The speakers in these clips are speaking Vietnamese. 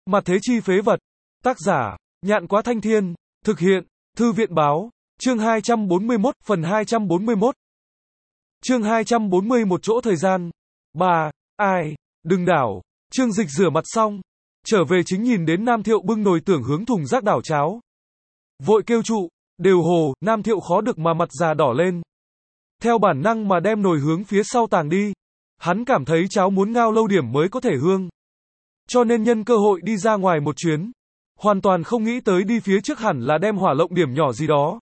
Mặt thế chi phế vật. Tác giả, Nhạn Quá Thanh Thiên. Thực hiện, Thư viện báo. Chương 241, phần 241. Chương 241 chỗ thời gian. 3. Ai? Đừng đảo. Trương Dịch rửa mặt xong. Trở về chính nhìn đến Nam Thiệu bưng nồi tưởng hướng thùng rác đảo cháo. Vội kêu trụ, đều hồ, Nam Thiệu khó được mà mặt già đỏ lên. Theo bản năng mà đem nồi hướng phía sau tàng đi. Hắn cảm thấy cháo muốn ngao lâu điểm mới có thể hương. Cho nên nhân cơ hội đi ra ngoài một chuyến. Hoàn toàn không nghĩ tới đi phía trước hẳn là đem hỏa lộng điểm nhỏ gì đó.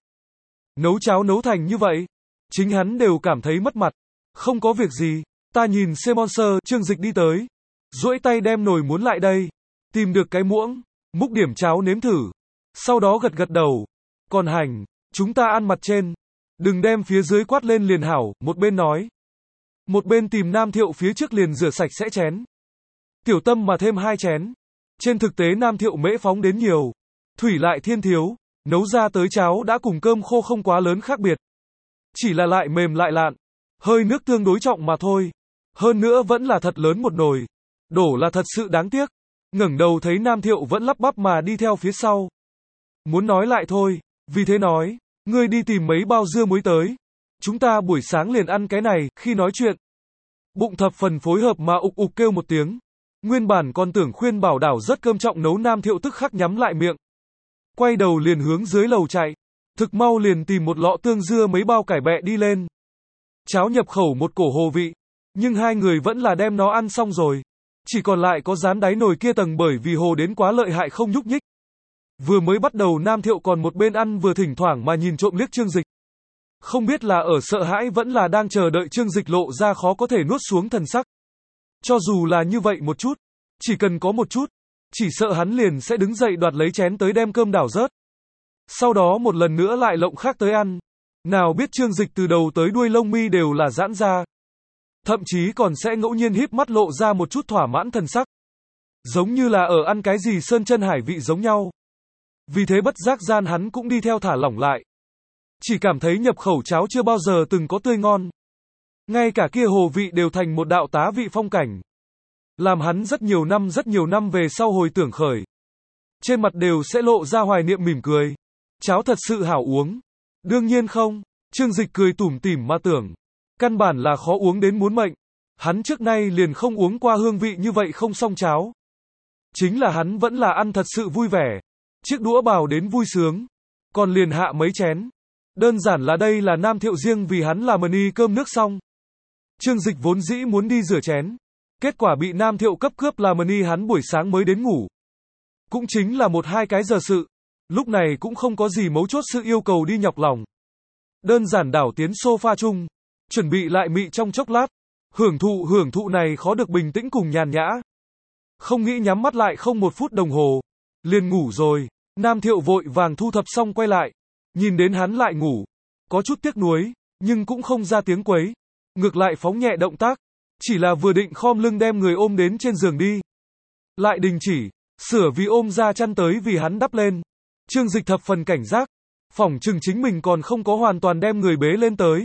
Nấu cháo nấu thành như vậy. Chính hắn đều cảm thấy mất mặt. Không có việc gì. Ta nhìn Monster, Trương Dịch đi tới. Duỗi tay đem nồi muốn lại đây. Tìm được cái muỗng. Múc điểm cháo nếm thử. Sau đó gật gật đầu. Còn hành, chúng ta ăn mặt trên. Đừng đem phía dưới quát lên liền hảo, một bên nói. Một bên tìm Nam Thiệu phía trước liền rửa sạch sẽ chén. Tiểu tâm mà thêm 2 chén. Trên thực tế Nam Thiệu mễ phóng đến nhiều. Thủy lại thiên thiếu. Nấu ra tới cháo đã cùng cơm khô không quá lớn khác biệt. Chỉ là lại mềm lại lạn. Hơi nước tương đối trọng mà thôi. Hơn nữa vẫn là thật lớn một nồi. Đổ là thật sự đáng tiếc. Ngẩng đầu thấy Nam Thiệu vẫn lắp bắp mà đi theo phía sau. Muốn nói lại thôi. Vì thế nói. Ngươi đi tìm mấy bao dưa muối tới. Chúng ta buổi sáng liền ăn cái này, khi nói chuyện. Bụng thập phần phối hợp mà ục ục kêu một tiếng. Nguyên bản còn tưởng khuyên bảo đảo rất cơm trọng nấu Nam Thiệu tức khắc nhắm lại miệng. Quay đầu liền hướng dưới lầu chạy. Thực mau liền tìm một lọ tương dưa mấy bao cải bẹ đi lên. Cháo nhập khẩu một cổ hồ vị. Nhưng hai người vẫn là đem nó ăn xong rồi. Chỉ còn lại có dán đáy nồi kia tầng bởi vì hồ đến quá lợi hại không nhúc nhích. Vừa mới bắt đầu Nam Thiệu còn một bên ăn vừa thỉnh thoảng mà nhìn trộm liếc Trương Dịch. Không biết là ở sợ hãi vẫn là đang chờ đợi Trương Dịch lộ ra khó có thể nuốt xuống thần sắc. Cho dù là như vậy một chút, chỉ cần có một chút, chỉ sợ hắn liền sẽ đứng dậy đoạt lấy chén tới đem cơm đảo rớt. Sau đó một lần nữa lại lộng khác tới ăn. Nào biết Trương Dịch từ đầu tới đuôi lông mi đều là giãn ra. Thậm chí còn sẽ ngẫu nhiên híp mắt lộ ra một chút thỏa mãn thần sắc. Giống như là ở ăn cái gì sơn chân hải vị giống nhau. Vì thế bất giác gian hắn cũng đi theo thả lỏng lại. Chỉ cảm thấy nhập khẩu cháo chưa bao giờ từng có tươi ngon. Ngay cả kia hồ vị đều thành một đạo tá vị phong cảnh. Làm hắn rất nhiều năm về sau hồi tưởng khởi. Trên mặt đều sẽ lộ ra hoài niệm mỉm cười. Cháo thật sự hảo uống. Đương nhiên không. Trương Dịch cười tủm tỉm mà tưởng. Căn bản là khó uống đến muốn mệnh. Hắn trước nay liền không uống qua hương vị như vậy không xong cháo. Chính là hắn vẫn là ăn thật sự vui vẻ. Chiếc đũa bào đến vui sướng. Còn liền hạ mấy chén. Đơn giản là đây là Nam Thiệu riêng vì hắn làm mani cơm nước xong. Trương Dịch vốn dĩ muốn đi rửa chén. Kết quả bị Nam Thiệu cấp cướp làm mani hắn buổi sáng mới đến ngủ. Cũng chính là 1-2 cái giờ sự. Lúc này cũng không có gì mấu chốt sự yêu cầu đi nhọc lòng. Đơn giản đảo tiến sofa chung. Chuẩn bị lại mị trong chốc lát. Hưởng thụ này khó được bình tĩnh cùng nhàn nhã. Không nghĩ nhắm mắt lại không 1 phút đồng hồ. Liền ngủ rồi. Nam Thiệu vội vàng thu thập xong quay lại. Nhìn đến hắn lại ngủ. Có chút tiếc nuối. Nhưng cũng không ra tiếng quấy. Ngược lại phóng nhẹ động tác. Chỉ là vừa định khom lưng đem người ôm đến trên giường đi. Lại đình chỉ. Sửa vì ôm ra chăn tới vì hắn đắp lên. Trương Dịch thập phần cảnh giác. Phỏng chừng chính mình còn không có hoàn toàn đem người bế lên tới.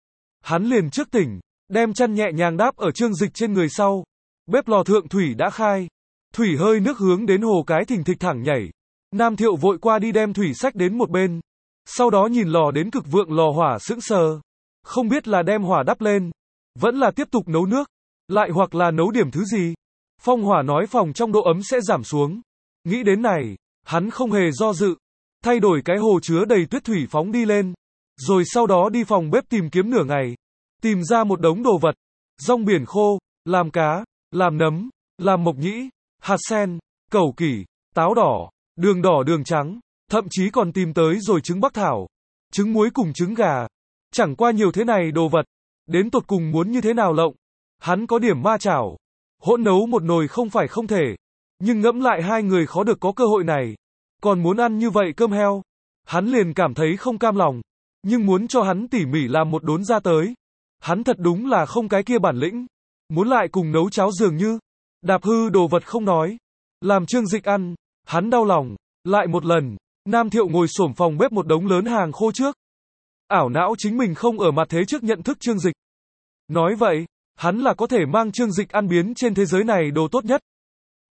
Hắn liền trước tỉnh. Đem chăn nhẹ nhàng đáp ở Trương Dịch trên người sau. Bếp lò thượng thủy đã khai. Thủy hơi nước hướng đến hồ cái thình thịch thẳng nhảy. Nam Thiệu vội qua đi đem thủy xách đến một bên. Sau đó nhìn lò đến cực vượng lò hỏa sững sờ. Không biết là đem hỏa đắp lên. Vẫn là tiếp tục nấu nước. Lại hoặc là nấu điểm thứ gì. Phong hỏa nói phòng trong độ ấm sẽ giảm xuống. Nghĩ đến này. Hắn không hề do dự. Thay đổi cái hồ chứa đầy tuyết thủy phóng đi lên. Rồi sau đó đi phòng bếp tìm kiếm nửa ngày. Tìm ra một đống đồ vật. Rong biển khô. Làm cá. Làm nấm. Làm mộc nhĩ. Hạt sen. Cẩu kỷ. Táo đỏ. Đường trắng. Thậm chí còn tìm tới rồi trứng bắc thảo. Trứng muối cùng trứng gà. Chẳng qua nhiều thế này đồ vật. Đến tột cùng muốn như thế nào lộng. Hắn có điểm ma chảo. Hỗn nấu một nồi không phải không thể. Nhưng ngẫm lại hai người khó được có cơ hội này. Còn muốn ăn như vậy cơm heo. Hắn liền cảm thấy không cam lòng. Nhưng muốn cho hắn tỉ mỉ làm một đốn ra tới. Hắn thật đúng là không cái kia bản lĩnh. Muốn lại cùng nấu cháo dường như. Đạp hư đồ vật không nói. Làm Trương Dịch ăn. Hắn đau lòng. Lại một lần. Nam Thiệu ngồi xổm phòng bếp một đống lớn hàng khô trước. Ảo não chính mình không ở mặt thế trước nhận thức Trương Dịch. Nói vậy. Hắn là có thể mang Trương Dịch ăn biến trên thế giới này đồ tốt nhất.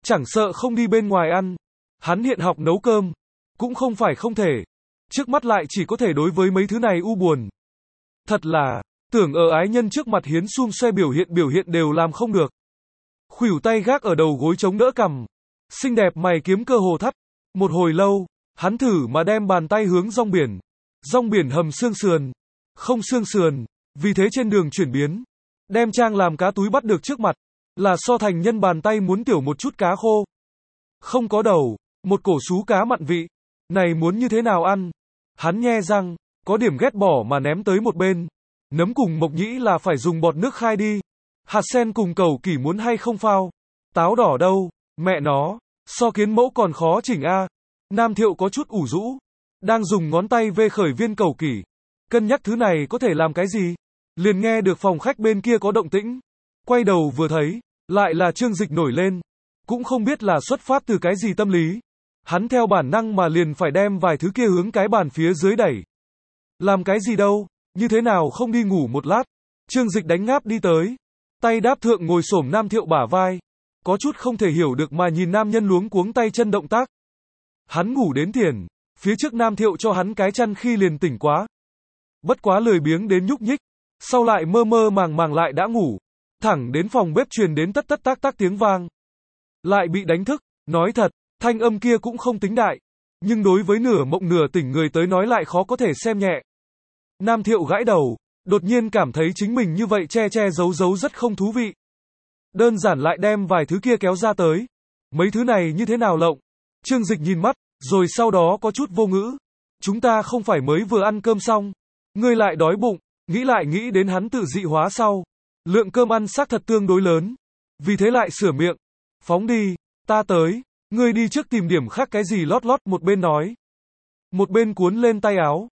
chẳng sợ không đi bên ngoài ăn. Hắn hiện học nấu cơm, cũng không phải không thể. Trước mắt lại chỉ có thể đối với mấy thứ này u buồn. Thật là, tưởng ở ái nhân trước mặt hiến xung xoe biểu hiện đều làm không được. Khuỷu tay gác ở đầu gối chống đỡ cằm. Xinh đẹp mày kiếm cơ hồ thắt. Một hồi lâu, hắn thử mà đem bàn tay hướng rong biển. Rong biển hầm xương sườn. Không xương sườn, vì thế trên đường chuyển biến. Đem trang làm cá túi bắt được trước mặt. Là so thành nhân bàn tay muốn tiểu một chút cá khô. Không có đầu, một cổ sú cá mặn vị. Này muốn như thế nào ăn? Hắn nhe răng, có điểm ghét bỏ mà ném tới một bên. Nấm cùng mộc nhĩ là phải dùng bọt nước khai đi. Hạt sen cùng cầu kỷ muốn hay không phao. Táo đỏ đâu, mẹ nó, so kiến mẫu còn khó chỉnh a. Nam Thiệu có chút ủ rũ. Đang dùng ngón tay vê khởi viên cầu kỷ. Cân nhắc thứ này có thể làm cái gì? Liền nghe được phòng khách bên kia có động tĩnh. Quay đầu vừa thấy, lại là Trương Dịch nổi lên. Cũng không biết là xuất phát từ cái gì tâm lý. Hắn theo bản năng mà liền phải đem vài thứ kia hướng cái bàn phía dưới đẩy. Làm cái gì đâu, như thế nào không đi ngủ một lát. Trương Dịch đánh ngáp đi tới. Tay đáp thượng ngồi xổm Nam Thiệu bả vai. Có chút không thể hiểu được mà nhìn nam nhân luống cuống tay chân động tác. Hắn ngủ đến tiền, phía trước Nam Thiệu cho hắn cái chăn khi liền tỉnh quá. Bất quá lười biếng đến nhúc nhích. Sau lại mơ mơ màng lại đã ngủ. Thẳng đến phòng bếp truyền đến tất tất tác tác tiếng vang. Lại bị đánh thức, nói thật, thanh âm kia cũng không tính đại. Nhưng đối với nửa mộng nửa tỉnh người tới nói lại khó có thể xem nhẹ. Nam Thiệu gãi đầu, đột nhiên cảm thấy chính mình như vậy che giấu rất không thú vị. Đơn giản lại đem vài thứ kia kéo ra tới. Mấy thứ này như thế nào lộng? Trương Dịch nhìn mắt, rồi sau đó có chút vô ngữ. Chúng ta không phải mới vừa ăn cơm xong. Ngươi lại đói bụng, nghĩ đến hắn tự dị hóa sau. Lượng cơm ăn xác thật tương đối lớn. Vì thế lại sửa miệng. Phóng đi, ta tới. Ngươi đi trước tìm điểm khác cái gì lót một bên nói. Một bên cuốn lên tay áo.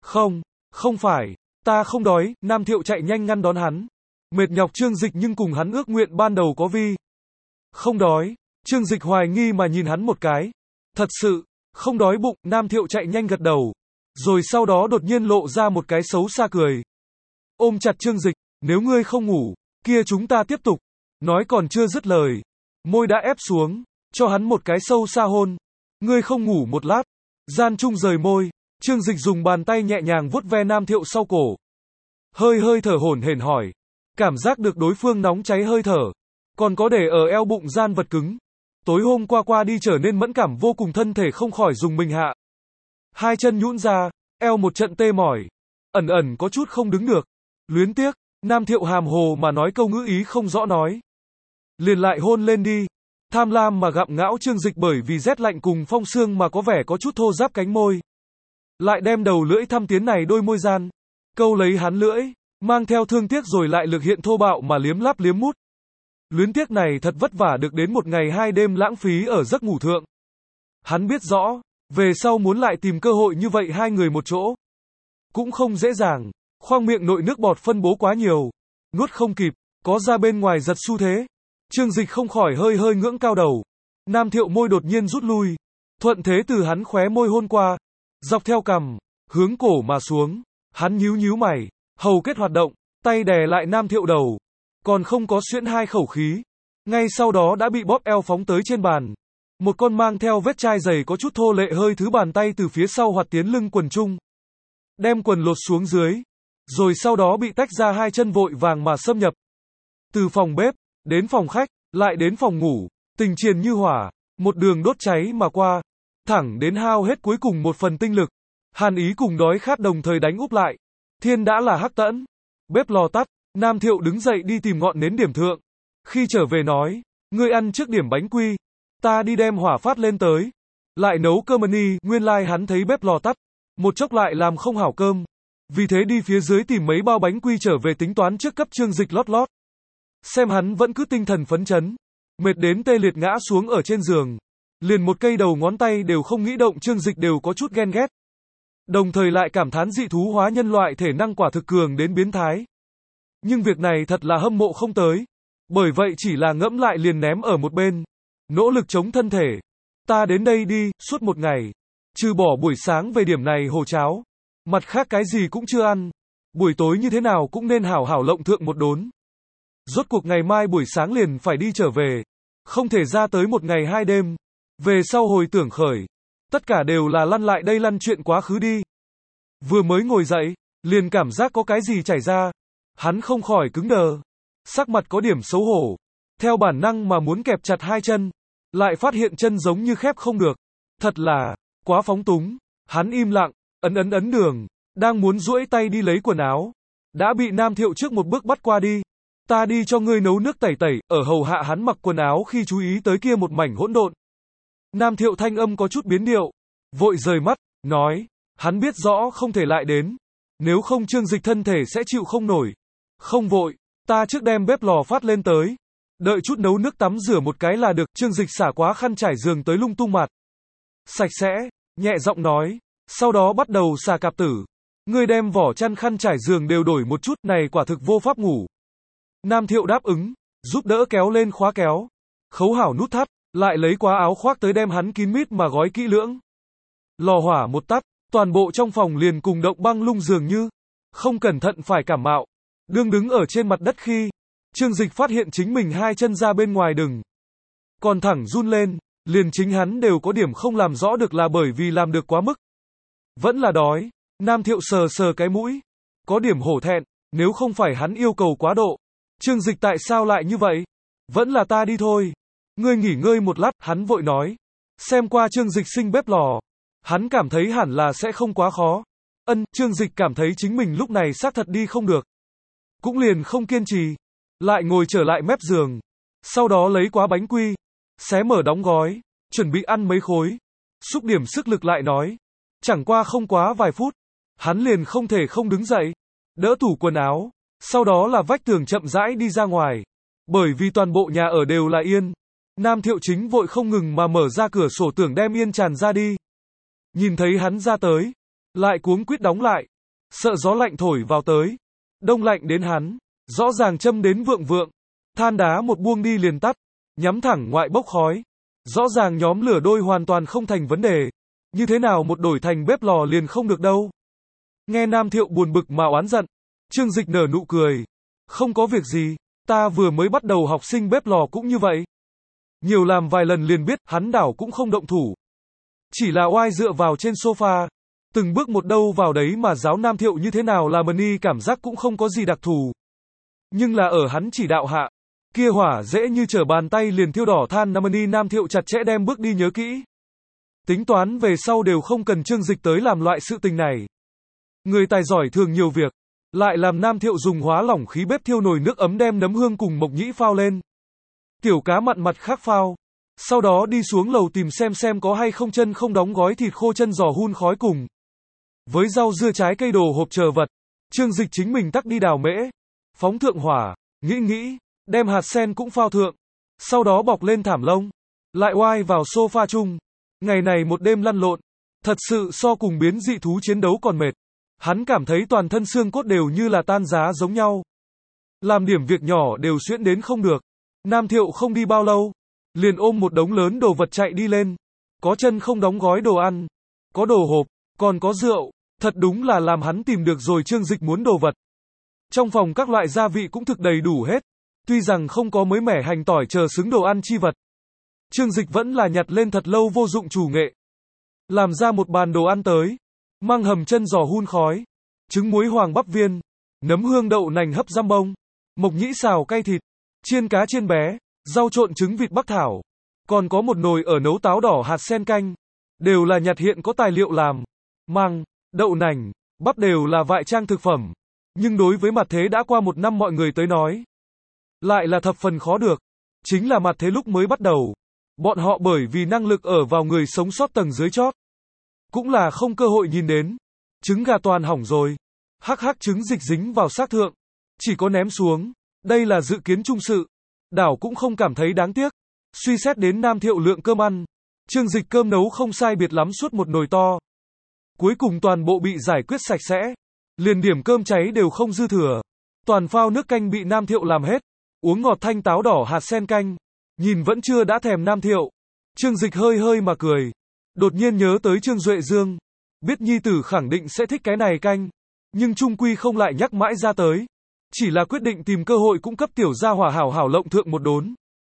Không phải, ta không đói. Nam Thiệu chạy nhanh ngăn đón hắn. Mệt nhọc Trương Dịch nhưng cùng hắn ước nguyện ban đầu có vi. Không đói. Trương Dịch hoài nghi mà nhìn hắn một cái. Thật sự, không đói bụng. Nam Thiệu chạy nhanh gật đầu. Rồi sau đó đột nhiên lộ ra một cái xấu xa cười. Ôm chặt Trương Dịch. Nếu ngươi không ngủ, kia chúng ta tiếp tục. Nói còn chưa dứt lời. Môi đã ép xuống. Cho hắn một cái sâu xa hôn. Ngươi không ngủ một lát. Gian Trung rời môi. Trương Dịch dùng bàn tay nhẹ nhàng vuốt ve Nam Thiệu sau cổ. Hơi thở hổn hển hỏi. Cảm giác được đối phương nóng cháy hơi thở. Còn có để ở eo bụng gian vật cứng. Tối hôm qua đi trở nên mẫn cảm vô cùng thân thể không khỏi dùng mình hạ. Hai chân nhũn ra, eo một trận tê mỏi. Ẩn có chút không đứng được. Luyến tiếc, Nam Thiệu hàm hồ mà nói câu ngữ ý không rõ nói. Liền lại hôn lên đi. Tham lam mà gặm ngão Trương Dịch bởi vì rét lạnh cùng phong sương mà có vẻ có chút thô ráp cánh môi. Lại đem đầu lưỡi thăm tiến này đôi môi gian. Câu lấy hắn lưỡi, mang theo thương tiếc rồi lại lực hiện thô bạo mà liếm láp liếm mút. Luyến tiếc này thật vất vả được đến một ngày hai đêm lãng phí ở giấc ngủ thượng. Hắn biết rõ, về sau muốn lại tìm cơ hội như vậy hai người một chỗ. Cũng không dễ dàng, khoang miệng nội nước bọt phân bố quá nhiều. Nuốt không kịp, có ra bên ngoài giật xu thế. Trương Dịch không khỏi hơi ngưỡng cao đầu. Nam Thiệu môi đột nhiên rút lui. Thuận thế từ hắn khóe môi hôn qua. Dọc theo cằm, hướng cổ mà xuống. Hắn nhíu mày, hầu kết hoạt động, tay đè lại Nam Thiệu đầu. Còn không có xuyễn hai khẩu khí. Ngay sau đó đã bị bóp eo phóng tới trên bàn. Một con mang theo vết chai dày có chút thô lệ hơi thứ bàn tay từ phía sau hoạt tiến lưng quần trung. Đem quần lột xuống dưới. Rồi sau đó bị tách ra hai chân vội vàng mà xâm nhập. Từ phòng bếp, đến phòng khách, lại đến phòng ngủ. Tình triền như hỏa, một đường đốt cháy mà qua. Thẳng đến hao hết cuối cùng một phần tinh lực. Hàn ý cùng đói khát đồng thời đánh úp lại. Thiên đã là hắc tẫn. Bếp lò tắt, Nam Thiệu đứng dậy đi tìm ngọn nến điểm thượng. Khi trở về nói, ngươi ăn trước điểm bánh quy. Ta đi đem hỏa phát lên tới. Lại nấu cơm ni, nguyên lai hắn thấy bếp lò tắt. Một chốc lại làm không hảo cơm. Vì thế đi phía dưới tìm mấy bao bánh quy trở về tính toán trước cấp Trương Dịch lót. Xem hắn vẫn cứ tinh thần phấn chấn. Mệt đến tê liệt ngã xuống ở trên giường. Liền một cây đầu ngón tay đều không nghĩ động Trương Dịch đều có chút ghen ghét. Đồng thời lại cảm thán dị thú hóa nhân loại thể năng quả thực cường đến biến thái. Nhưng việc này thật là hâm mộ không tới. Bởi vậy chỉ là ngẫm lại liền ném ở một bên. Nỗ lực chống thân thể. Ta đến đây đi, suốt một ngày. Trừ bỏ buổi sáng về điểm này hồ cháo. Mặt khác cái gì cũng chưa ăn. Buổi tối như thế nào cũng nên hảo lộng thượng một đốn. Rốt cuộc ngày mai buổi sáng liền phải đi trở về. Không thể ra tới một ngày hai đêm. Về sau hồi tưởng khởi. Tất cả đều là lăn lại đây lăn chuyện quá khứ đi. Vừa mới ngồi dậy, liền cảm giác có cái gì chảy ra. Hắn không khỏi cứng đờ. Sắc mặt có điểm xấu hổ. Theo bản năng mà muốn kẹp chặt hai chân. Lại phát hiện chân giống như khép không được. Thật là, quá phóng túng. Hắn im lặng, ấn đường. Đang muốn duỗi tay đi lấy quần áo. Đã bị Nam Thiệu trước một bước bắt qua đi. Ta đi cho ngươi nấu nước tẩy tẩy, ở hầu hạ hắn mặc quần áo khi chú ý tới kia một mảnh hỗn độn. Nam Thiệu thanh âm có chút biến điệu. Vội rời mắt, nói. Hắn biết rõ không thể lại đến. Nếu không Trương Dịch thân thể sẽ chịu không nổi. Không vội, ta trước đem bếp lò phát lên tới. Đợi chút nấu nước tắm rửa một cái là được. Trương Dịch xả quá khăn trải giường tới lung tung mặt. Sạch sẽ, nhẹ giọng nói. Sau đó bắt đầu xả cạp tử. Ngươi đem vỏ chăn khăn trải giường đều đổi một chút, này quả thực vô pháp ngủ. Nam Thiệu đáp ứng, giúp đỡ kéo lên khóa kéo. Khấu hảo nút thắt, lại lấy quá áo khoác tới đem hắn kín mít mà gói kỹ lưỡng. Lò hỏa một tắt, toàn bộ trong phòng liền cùng động băng lung dường như. Không cẩn thận phải cảm mạo. Đương đứng ở trên mặt đất khi, Trương Dịch phát hiện chính mình hai chân ra bên ngoài đừng. Còn thẳng run lên, liền chính hắn đều có điểm không làm rõ được là bởi vì làm được quá mức. Vẫn là đói. Nam Thiệu sờ sờ cái mũi. Có điểm hổ thẹn, nếu không phải hắn yêu cầu quá độ. Trương Dịch tại sao lại như vậy? Vẫn là ta đi thôi. Ngươi nghỉ ngơi một lát, hắn vội nói. Xem qua Trương Dịch sinh bếp lò. Hắn cảm thấy hẳn là sẽ không quá khó. Trương Dịch cảm thấy chính mình lúc này xác thật đi không được. Cũng liền không kiên trì. Lại ngồi trở lại mép giường. Sau đó lấy quá bánh quy. Xé mở đóng gói. Chuẩn bị ăn mấy khối. Xúc điểm sức lực lại nói. Chẳng qua không quá vài phút. Hắn liền không thể không đứng dậy. Đỡ tủ quần áo. Sau đó là vách tường chậm rãi đi ra ngoài. Bởi vì toàn bộ nhà ở đều là yên. Nam Thiệu chính vội không ngừng mà mở ra cửa sổ tưởng đem yên tràn ra đi. Nhìn thấy hắn ra tới. Lại cuống quýt đóng lại. Sợ gió lạnh thổi vào tới. Đông lạnh đến hắn. Rõ ràng châm đến vượng vượng. Than đá một buông đi liền tắt. Nhắm thẳng ngoại bốc khói. Rõ ràng nhóm lửa đôi hoàn toàn không thành vấn đề. Như thế nào một đổi thành bếp lò liền không được đâu. Nghe Nam Thiệu buồn bực mà oán giận. Trương Dịch nở nụ cười. Không có việc gì. Ta vừa mới bắt đầu học sinh bếp lò cũng như vậy. Nhiều làm vài lần liền biết, hắn đảo cũng không động thủ. Chỉ là oai dựa vào trên sofa. Từng bước một đâu vào đấy mà giáo Nam Thiệu như thế nào là mani cảm giác cũng không có gì đặc thù. Nhưng là ở hắn chỉ đạo hạ. Kia hỏa dễ như trở bàn tay liền thiêu đỏ than mani Nam Thiệu chặt chẽ đem bước đi nhớ kỹ. Tính toán về sau đều không cần Trương Dịch tới làm loại sự tình này. Người tài giỏi thường nhiều việc. Lại làm Nam Thiệu dùng hóa lỏng khí bếp thiêu nồi nước ấm đem nấm hương cùng mộc nhĩ phao lên. Tiểu cá mặn mặt khác phao. Sau đó đi xuống lầu tìm xem có hay không chân không đóng gói thịt khô chân giò hun khói cùng. Với rau dưa trái cây đồ hộp chờ vật. Trương Dịch chính mình tắc đi đào mễ. Phóng thượng hỏa. Nghĩ. Đem hạt sen cũng phao thượng. Sau đó bọc lên thảm lông. Lại oai vào sofa chung. Ngày này một đêm lăn lộn. Thật sự so cùng biến dị thú chiến đấu còn mệt. Hắn cảm thấy toàn thân xương cốt đều như là tan giá giống nhau. Làm điểm việc nhỏ đều xuyễn đến không được. Nam Thiệu không đi bao lâu. Liền ôm một đống lớn đồ vật chạy đi lên. Có chân không đóng gói đồ ăn. Có đồ hộp. Còn có rượu. Thật đúng là làm hắn tìm được rồi Trương Dịch muốn đồ vật. Trong phòng các loại gia vị cũng thực đầy đủ hết. Tuy rằng không có mới mẻ hành tỏi chờ xứng đồ ăn chi vật. Trương Dịch vẫn là nhặt lên thật lâu vô dụng chủ nghệ. Làm ra một bàn đồ ăn tới. Măng hầm chân giò hun khói. Trứng muối hoàng bắp viên. Nấm hương đậu nành hấp giam bông. Mộc nhĩ xào cay thịt. Chiên cá chiên bé. Rau trộn trứng vịt bắc thảo. Còn có một nồi ở nấu táo đỏ hạt sen canh. Đều là nhặt hiện có tài liệu làm. Măng, đậu nành, bắp đều là vại trang thực phẩm. Nhưng đối với mặt thế đã qua một năm mọi người tới nói. Lại là thập phần khó được. Chính là mặt thế lúc mới bắt đầu. Bọn họ bởi vì năng lực ở vào người sống sót tầng dưới chót. Cũng là không cơ hội nhìn đến. Trứng gà toàn hỏng rồi. Hắc trứng dịch dính vào xác thượng. Chỉ có ném xuống. Đây là dự kiến chung sự. Đảo cũng không cảm thấy đáng tiếc. Suy xét đến Nam Thiệu lượng cơm ăn. Trương Dịch cơm nấu không sai biệt lắm suốt một nồi to. Cuối cùng toàn bộ bị giải quyết sạch sẽ. Liền điểm cơm cháy đều không dư thừa. Toàn phao nước canh bị Nam Thiệu làm hết. Uống ngọt thanh táo đỏ hạt sen canh. Nhìn vẫn chưa đã thèm Nam Thiệu. Trương Dịch hơi mà cười. Đột nhiên nhớ tới Trương Duệ Dương. Biết nhi tử khẳng định sẽ thích cái này canh. Nhưng trung quy không lại nhắc mãi ra tới. Chỉ là quyết định tìm cơ hội cung cấp tiểu gia hỏa hảo lộng thượng một đốn.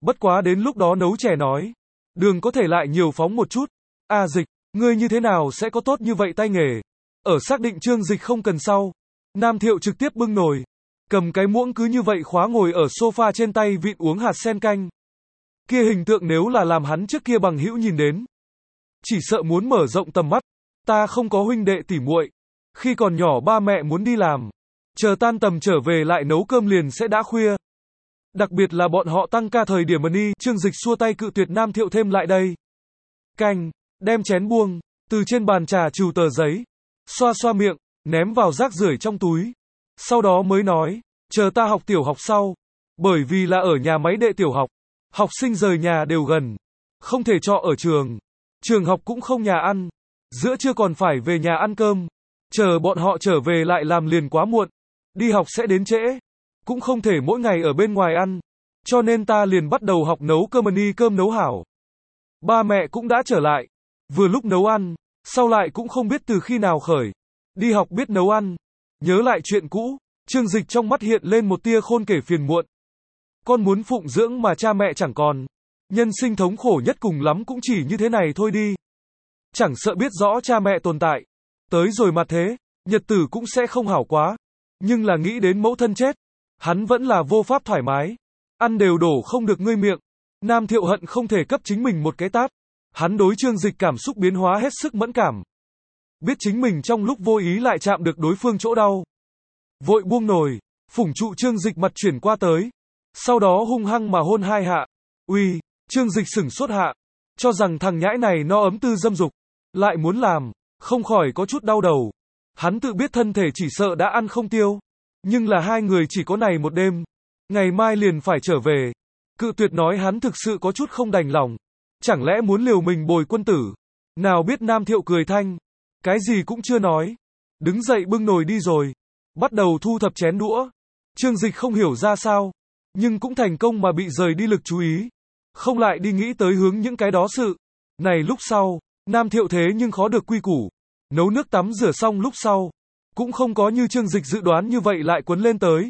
Bất quá đến lúc đó nấu chè nói. Đường có thể lại nhiều phóng một chút. À Dịch, ngươi như thế nào sẽ có tốt như vậy tay nghề? Ở xác định Trương Dịch không cần sau. Nam Thiệu trực tiếp bưng nồi. Cầm cái muỗng cứ như vậy khóa ngồi ở sofa trên tay vịn uống hạt sen canh. Kia hình tượng nếu là làm hắn trước kia bằng hữu nhìn đến. Chỉ sợ muốn mở rộng tầm mắt. Ta không có huynh đệ tỉ muội. Khi còn nhỏ ba mẹ muốn đi làm. Chờ tan tầm trở về lại nấu cơm liền sẽ đã khuya. Đặc biệt là bọn họ tăng ca thời điểm đi, Trương Dịch xua tay cự tuyệt Nam Thiệu thêm lại đây. Canh, đem chén buông, từ trên bàn trà trừ tờ giấy. Xoa xoa miệng, ném vào rác rưởi trong túi. Sau đó mới nói, chờ ta học tiểu học sau. Bởi vì là ở nhà máy đệ tiểu học. Học sinh rời nhà đều gần. Không thể trọ ở trường. Trường học cũng không nhà ăn. Giữa trưa còn phải về nhà ăn cơm. Chờ bọn họ trở về lại làm liền quá muộn. Đi học sẽ đến trễ. Cũng không thể mỗi ngày ở bên ngoài ăn. Cho nên ta liền bắt đầu học nấu cơm đi cơm nấu hảo. Ba mẹ cũng đã trở lại. Vừa lúc nấu ăn. Sau lại cũng không biết từ khi nào khởi. Đi học biết nấu ăn. Nhớ lại chuyện cũ. Trương Dịch trong mắt hiện lên một tia khôn kể phiền muộn. Con muốn phụng dưỡng mà cha mẹ chẳng còn. Nhân sinh thống khổ nhất cùng lắm cũng chỉ như thế này thôi đi. Chẳng sợ biết rõ cha mẹ tồn tại. Tới rồi mà thế, nhật tử cũng sẽ không hảo quá. Nhưng là nghĩ đến mẫu thân chết. Hắn vẫn là vô pháp thoải mái. Ăn đều đổ không được ngươi miệng. Nam Thiệu hận không thể cấp chính mình một cái tát. Hắn đối Trương Dịch cảm xúc biến hóa hết sức mẫn cảm. Biết chính mình trong lúc vô ý lại chạm được đối phương chỗ đau. Vội buông nồi, phủng trụ Trương Dịch mặt chuyển qua tới. Sau đó hung hăng mà hôn hai hạ. Uy, Trương Dịch sửng sốt hạ. Cho rằng thằng nhãi này nó ấm tư dâm dục. Lại muốn làm, không khỏi có chút đau đầu. Hắn tự biết thân thể chỉ sợ đã ăn không tiêu. Nhưng là hai người chỉ có này một đêm. Ngày mai liền phải trở về. Cự tuyệt nói hắn thực sự có chút không đành lòng. Chẳng lẽ muốn liều mình bồi quân tử. Nào biết Nam Thiệu cười thanh. Cái gì cũng chưa nói. Đứng dậy bưng nồi đi rồi. Bắt đầu thu thập chén đũa. Trương Dịch không hiểu ra sao. Nhưng cũng thành công mà bị rời đi lực chú ý. Không lại đi nghĩ tới hướng những cái đó sự. Này lúc sau, Nam Thiệu thế nhưng khó được quy củ. Nấu nước tắm rửa xong lúc sau. Cũng không có như Trương Dịch dự đoán như vậy lại quấn lên tới.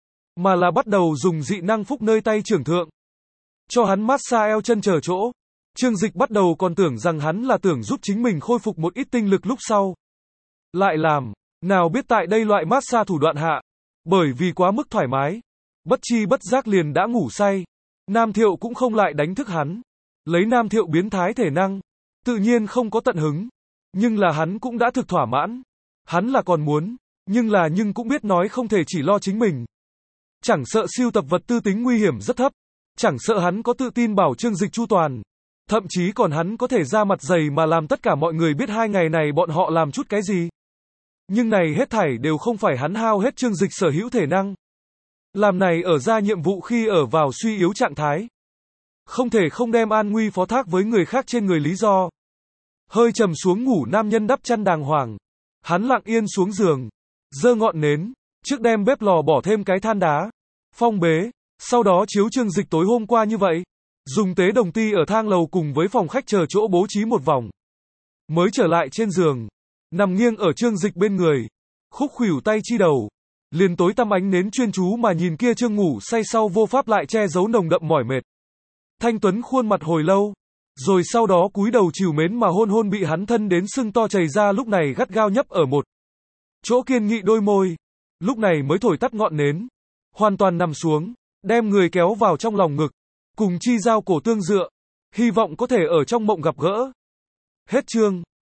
Mà là bắt đầu dùng dị năng phúc nơi tay trưởng thượng. Cho hắn massage eo chân chờ chỗ. Trương Dịch bắt đầu còn tưởng rằng hắn là tưởng giúp chính mình khôi phục một ít tinh lực lúc sau. Lại làm, nào biết tại đây loại massage thủ đoạn hạ. Bởi vì quá mức thoải mái. Bất chi bất giác liền đã ngủ say. Nam Thiệu cũng không lại đánh thức hắn. Lấy Nam Thiệu biến thái thể năng. Tự nhiên không có tận hứng. Nhưng là hắn cũng đã thực thỏa mãn. Hắn là còn muốn. Nhưng cũng biết nói không thể chỉ lo chính mình. Chẳng sợ siêu tập vật tư tính nguy hiểm rất thấp. Chẳng sợ hắn có tự tin bảo Trương Dịch chu toàn. Thậm chí còn hắn có thể ra mặt dày mà làm tất cả mọi người biết 2 ngày này bọn họ làm chút cái gì. Nhưng này hết thảy đều không phải hắn hao hết Trương Dịch sở hữu thể năng. Làm này ở ra nhiệm vụ khi ở vào suy yếu trạng thái. Không thể không đem an nguy phó thác với người khác trên người lý do. Hơi trầm xuống ngủ nam nhân đắp chăn đàng hoàng. Hắn lặng yên xuống giường. Giơ ngọn nến. Trước đem bếp lò bỏ thêm cái than đá. Phong bế. Sau đó chiếu Trương Dịch tối hôm qua như vậy. Dùng tế đồng ti ở thang lầu cùng với phòng khách chờ chỗ bố trí một vòng. Mới trở lại trên giường. Nằm nghiêng ở Trương Dịch bên người. Khúc khuỷu tay chi đầu. Liền tối tăm ánh nến chuyên chú mà nhìn kia Trương ngủ say sau vô pháp lại che giấu nồng đậm mỏi mệt. Thanh Tuấn khuôn mặt hồi lâu. Rồi sau đó cúi đầu trìu mến mà hôn hôn bị hắn thân đến sưng to chảy ra lúc này gắt gao nhấp ở một chỗ kiên nghị đôi môi. Lúc này mới thổi tắt ngọn nến. Hoàn toàn nằm xuống. Đem người kéo vào trong lòng ngực. Cùng chi giao cổ tương dựa. Hy vọng có thể ở trong mộng gặp gỡ. Hết chương.